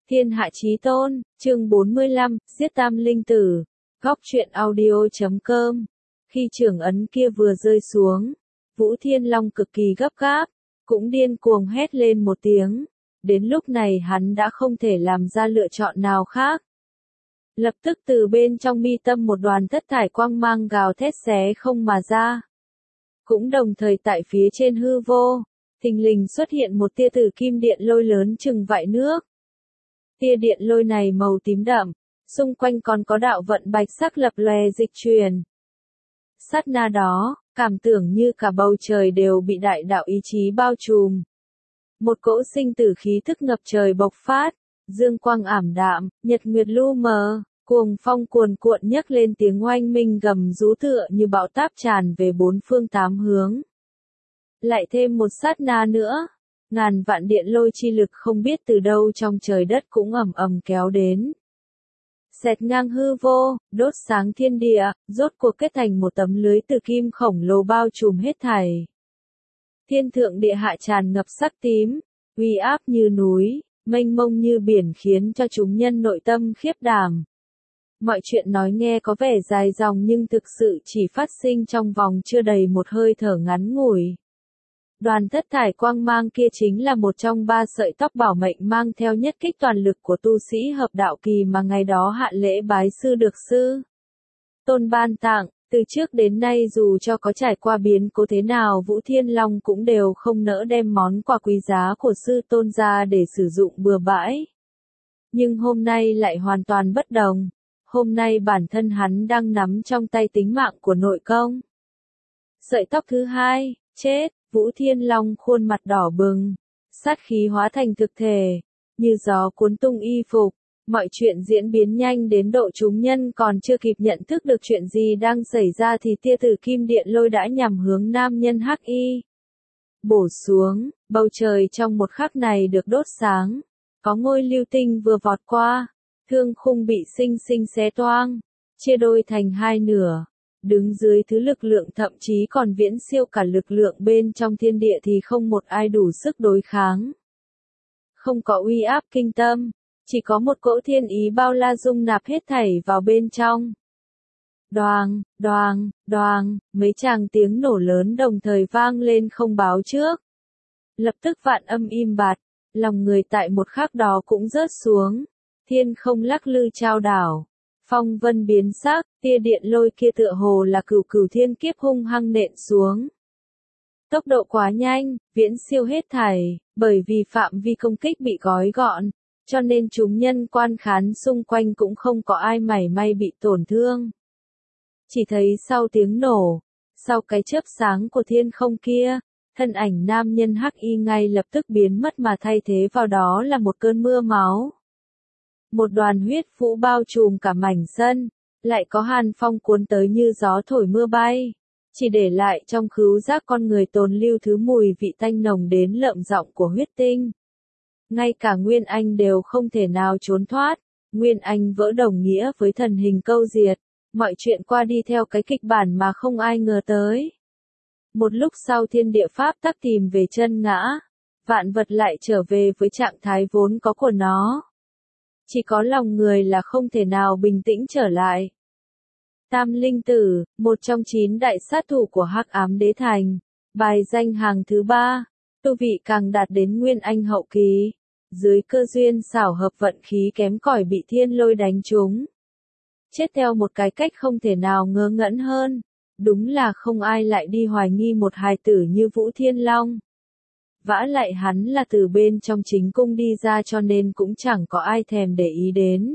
Thiên hạ chí tôn, chương 45, giết tam linh tử. Góc truyện audio.com. Khi trường ấn kia vừa rơi xuống, Vũ Thiên Long cực kỳ gấp gáp, cũng điên cuồng hét lên một tiếng. Đến lúc này hắn đã không thể làm ra lựa chọn nào khác. Lập tức từ bên trong mi tâm một đoàn thất thải quang mang gào thét xé không mà ra. Cũng đồng thời tại phía trên hư vô, thình lình xuất hiện một tia tử kim điện lôi lớn chừng vại nước. Tia điện lôi này màu tím đậm, xung quanh còn có đạo vận bạch sắc lập lòe dịch truyền. Sát na đó, cảm tưởng như cả bầu trời đều bị đại đạo ý chí bao trùm. Một cỗ sinh tử khí thức ngập trời bộc phát, dương quang ảm đạm, nhật nguyệt lu mờ, cuồng phong cuồn cuộn nhấc lên tiếng oanh minh gầm rú tựa như bão táp tràn về bốn phương tám hướng. Lại thêm một sát na nữa, ngàn vạn điện lôi chi lực không biết từ đâu trong trời đất cũng ầm ầm kéo đến. Xẹt ngang hư vô, đốt sáng thiên địa, rốt cuộc kết thành một tấm lưới từ kim khổng lồ bao trùm hết thảy. Thiên thượng địa hạ tràn ngập sắc tím, uy áp như núi, mênh mông như biển khiến cho chúng nhân nội tâm khiếp đảm. Mọi chuyện nói nghe có vẻ dài dòng nhưng thực sự chỉ phát sinh trong vòng chưa đầy một hơi thở ngắn ngủi. Đoàn thất thải quang mang kia chính là một trong 3 sợi tóc bảo mệnh mang theo nhất kích toàn lực của tu sĩ hợp đạo kỳ mà ngày đó hạ lễ bái sư được sư tôn ban tặng. Từ trước đến nay dù cho có trải qua biến cố thế nào Vũ Thiên Long cũng đều không nỡ đem món quà quý giá của sư tôn ra để sử dụng bừa bãi. Nhưng hôm nay lại hoàn toàn bất đồng. Hôm nay bản thân hắn đang nắm trong tay tính mạng của nội công. Sợi tóc thứ 2, chết. Vũ Thiên Long khuôn mặt đỏ bừng, sát khí hóa thành thực thể, như gió cuốn tung y phục. Mọi chuyện diễn biến nhanh đến độ chúng nhân còn chưa kịp nhận thức được chuyện gì đang xảy ra thì tia tử kim điện lôi đã nhằm hướng nam nhân hắc y. Bổ xuống, bầu trời trong một khắc này được đốt sáng, có ngôi lưu tinh vừa vọt qua, thương khung bị xinh xinh xé toang, chia đôi thành 2 nửa. Đứng dưới thứ lực lượng thậm chí còn viễn siêu cả lực lượng bên trong thiên địa thì không một ai đủ sức đối kháng. Không có uy áp kinh tâm, chỉ có một cỗ thiên ý bao la dung nạp hết thảy vào bên trong. Đoàng, đoàng, đoàng, mấy tràng tiếng nổ lớn đồng thời vang lên không báo trước. Lập tức vạn âm im bặt, lòng người tại một khắc đó cũng rớt xuống, thiên không lắc lư chao đảo. Phong vân biến sắc, tia điện lôi kia tựa hồ là cửu cửu thiên kiếp hung hăng nện xuống. Tốc độ quá nhanh, viễn siêu hết thảy, bởi vì phạm vi công kích bị gói gọn, cho nên chúng nhân quan khán xung quanh cũng không có ai mảy may bị tổn thương. Chỉ thấy sau tiếng nổ, sau cái chớp sáng của thiên không kia, thân ảnh nam nhân hắc y ngay lập tức biến mất mà thay thế vào đó là một cơn mưa máu. Một đoàn huyết vũ bao trùm cả mảnh sân, lại có hàn phong cuốn tới như gió thổi mưa bay, chỉ để lại trong khứu giác con người tồn lưu thứ mùi vị tanh nồng đến lợm giọng của huyết tinh. Ngay cả Nguyên Anh đều không thể nào trốn thoát, Nguyên Anh vỡ đồng nghĩa với thần hình câu diệt, mọi chuyện qua đi theo cái kịch bản mà không ai ngờ tới. Một lúc sau thiên địa pháp tắc tìm về chân ngã, vạn vật lại trở về với trạng thái vốn có của nó. Chỉ có lòng người là không thể nào bình tĩnh trở lại. Tam linh tử, một trong 9 đại sát thủ của Hắc Ám Đế Thành, bài danh hàng thứ 3, tu vị càng đạt đến Nguyên Anh hậu kỳ, dưới cơ duyên xảo hợp vận khí kém cỏi bị thiên lôi đánh trúng. Chết theo một cái cách không thể nào ngớ ngẩn hơn, đúng là không ai lại đi hoài nghi một hài tử như Vũ Thiên Long. Vả lại hắn là từ bên trong chính cung đi ra cho nên cũng chẳng có ai thèm để ý đến.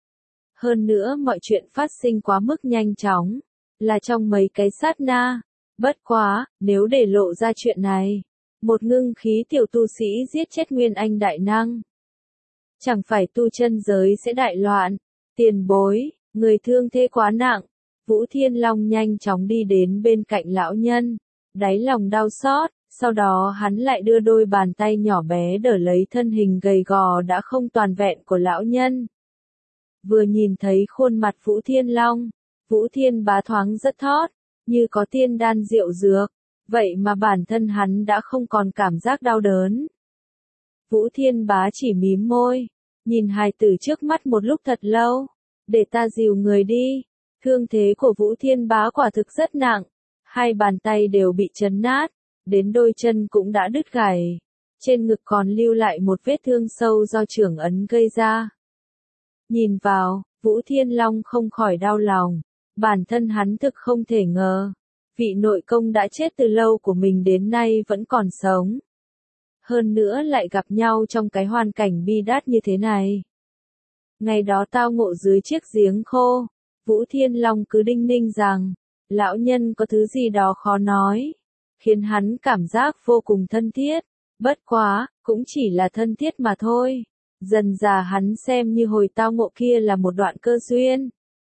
Hơn nữa mọi chuyện phát sinh quá mức nhanh chóng, là trong mấy cái sát na. Bất quá, nếu để lộ ra chuyện này, một ngưng khí tiểu tu sĩ giết chết Nguyên Anh đại năng. Chẳng phải tu chân giới sẽ đại loạn, tiền bối, người thương thế quá nặng. Vũ Thiên Long nhanh chóng đi đến bên cạnh lão nhân, đáy lòng đau xót. Sau đó hắn lại đưa đôi bàn tay nhỏ bé đỡ lấy thân hình gầy gò đã không toàn vẹn của lão nhân. Vừa nhìn thấy khuôn mặt Vũ Thiên Long, Vũ Thiên Bá thoáng rất thót, như có tiên đan rượu dược, vậy mà bản thân hắn đã không còn cảm giác đau đớn. Vũ Thiên Bá chỉ mím môi, Nhìn hài tử trước mắt một lúc thật lâu. Để ta dìu người đi. Thương thế của Vũ Thiên Bá quả thực rất nặng. Hai bàn tay đều bị chấn nát. Đến đôi chân cũng đã đứt gãy. Trên ngực còn lưu lại một vết thương sâu do chưởng ấn gây ra. Nhìn vào, Vũ Thiên Long không khỏi đau lòng. Bản thân hắn thực không thể ngờ. Vị nội công đã chết từ lâu của mình đến nay vẫn còn sống. Hơn nữa lại gặp nhau trong cái hoàn cảnh bi đát như thế này. Ngày đó tao ngộ dưới chiếc giếng khô, Vũ Thiên Long cứ đinh ninh rằng, lão nhân có thứ gì đó khó nói, khiến hắn cảm giác vô cùng thân thiết, bất quá, cũng chỉ là thân thiết mà thôi. Dần dà hắn xem như hồi tao ngộ kia là một đoạn cơ duyên.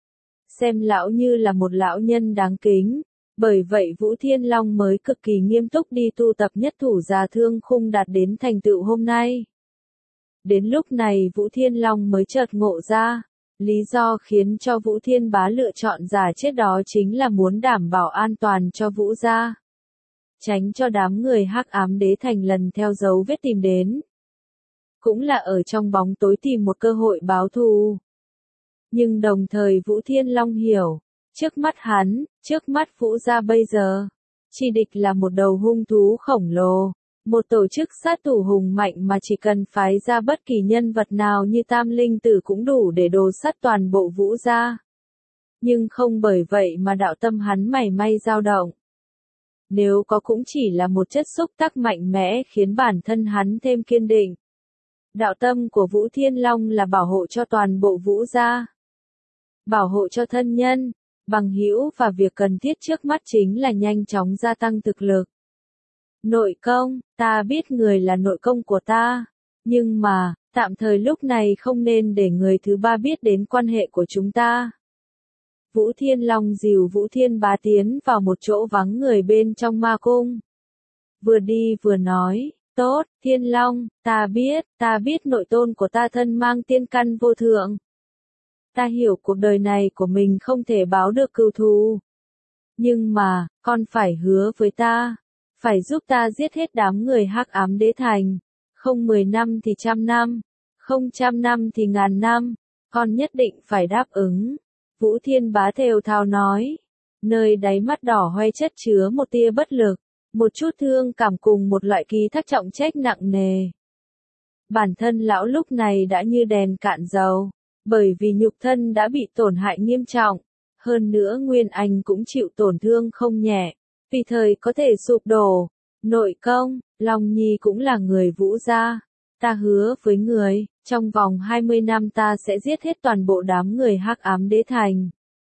Xem lão như là một lão nhân đáng kính. Bởi vậy Vũ Thiên Long mới cực kỳ nghiêm túc đi tu tập nhất thủ già thương khung đạt đến thành tựu hôm nay. Đến lúc này Vũ Thiên Long mới chợt ngộ ra, lý do khiến cho Vũ Thiên Bá lựa chọn giả chết đó chính là muốn đảm bảo an toàn cho Vũ gia. Tránh cho đám người Hắc Ám Đế Thành lần theo dấu vết tìm đến. Cũng là ở trong bóng tối tìm một cơ hội báo thù. Nhưng đồng thời Vũ Thiên Long hiểu. Trước mắt hắn, trước mắt Vũ gia bây giờ, chi địch là một đầu hung thú khổng lồ, một tổ chức sát thủ hùng mạnh mà chỉ cần phái ra bất kỳ nhân vật nào như Tam Linh Tử cũng đủ để đồ sắt toàn bộ Vũ gia. Nhưng không bởi vậy mà đạo tâm hắn mảy may dao động. Nếu có cũng chỉ là một chất xúc tác mạnh mẽ khiến bản thân hắn thêm kiên định. Đạo tâm của Vũ Thiên Long là bảo hộ cho toàn bộ Vũ gia. Bảo hộ cho thân nhân. Bằng hữu và việc cần thiết trước mắt chính là nhanh chóng gia tăng thực lực. Nội công, ta biết người là nội công của ta, nhưng mà, tạm thời lúc này không nên để người thứ ba biết đến quan hệ của chúng ta. Vũ Thiên Long dìu Vũ Thiên Bá tiến vào một chỗ vắng người bên trong ma cung. Vừa đi vừa nói, tốt, Thiên Long, ta biết nội tôn của ta thân mang tiên căn vô thượng. Ta hiểu cuộc đời này của mình không thể báo được cừu thù. Nhưng mà, con phải hứa với ta. Phải giúp ta giết hết đám người Hắc Ám Đế Thành. Không 10 năm thì 100 năm. Không 100 năm thì 1000 năm. Con nhất định phải đáp ứng. Vũ Thiên Bá thều thào nói. Nơi đáy mắt đỏ hoe chất chứa một tia bất lực. Một chút thương cảm cùng một loại ký thác trọng trách nặng nề. Bản thân lão lúc này đã như đèn cạn dầu. Bởi vì nhục thân đã bị tổn hại nghiêm trọng, hơn nữa Nguyên Anh cũng chịu tổn thương không nhẹ, vì thời có thể sụp đổ. Nội công, Long Nhi cũng là người Vũ gia, ta hứa với người, trong vòng 20 năm ta sẽ giết hết toàn bộ đám người Hắc Ám Đế Thành.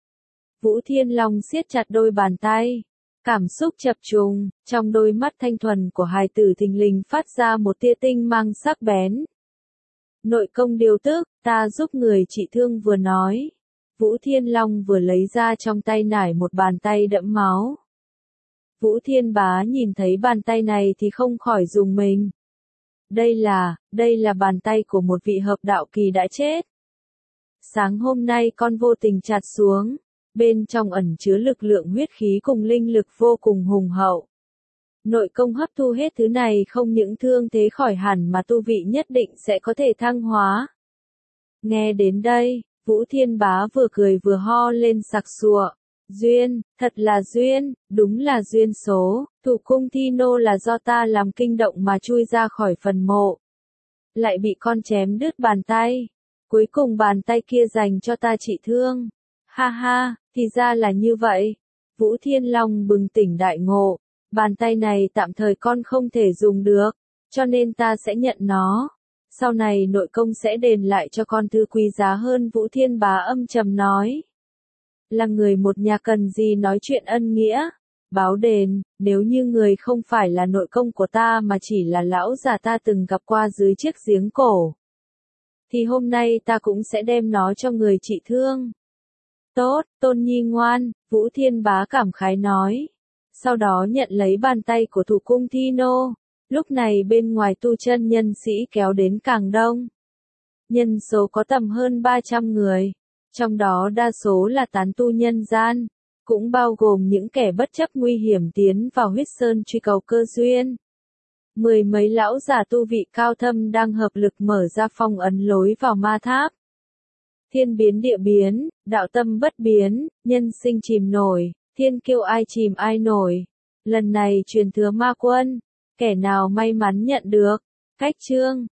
Vũ Thiên Long siết chặt đôi bàn tay, cảm xúc chập trùng, trong đôi mắt thanh thuần của hài tử thình lình phát ra một tia tinh mang sắc bén. Nội công điều tức, ta giúp người trị thương vừa nói. Vũ Thiên Long vừa lấy ra trong tay nải một bàn tay đẫm máu. Vũ Thiên Bá nhìn thấy bàn tay này thì không khỏi rùng mình. Đây là bàn tay của một vị hợp đạo kỳ đã chết. Sáng hôm nay con vô tình chặt xuống, bên trong ẩn chứa lực lượng huyết khí cùng linh lực vô cùng hùng hậu. Nội công hấp thu hết thứ này không những thương thế khỏi hẳn mà tu vị nhất định sẽ có thể thăng hóa. Nghe đến đây, Vũ Thiên Bá vừa cười vừa ho lên sặc sụa. Duyên, thật là duyên, đúng là duyên số, Thủ Cung Thi Nô là do ta làm kinh động mà chui ra khỏi phần mộ. Lại bị con chém đứt bàn tay. Cuối cùng bàn tay kia dành cho ta trị thương. Ha ha, thì ra là như vậy. Vũ Thiên Long bừng tỉnh đại ngộ. Bàn tay này tạm thời con không thể dùng được, cho nên ta sẽ nhận nó. Sau này nội công sẽ đền lại cho con thứ quý giá hơn. Vũ Thiên Bá âm trầm nói. Là người một nhà cần gì nói chuyện ân nghĩa, báo đền, nếu như người không phải là nội công của ta mà chỉ là lão già ta từng gặp qua dưới chiếc giếng cổ. Thì hôm nay ta cũng sẽ đem nó cho người trị thương. Tốt, Tôn Nhi ngoan, Vũ Thiên Bá cảm khái nói. Sau đó nhận lấy bàn tay của Thủ Cung Thi Nô. Lúc này bên ngoài tu chân nhân sĩ kéo đến càng đông. Nhân số có tầm hơn 300 người. Trong đó đa số là tán tu nhân gian. Cũng bao gồm những kẻ bất chấp nguy hiểm tiến vào huyết sơn truy cầu cơ duyên. Mười mấy lão già tu vị cao thâm đang hợp lực mở ra phong ấn lối vào ma tháp. Thiên biến địa biến, đạo tâm bất biến, nhân sinh chìm nổi, thiên kiêu ai chìm ai nổi. Lần này truyền thừa ma quân, kẻ nào may mắn nhận được. Cách chương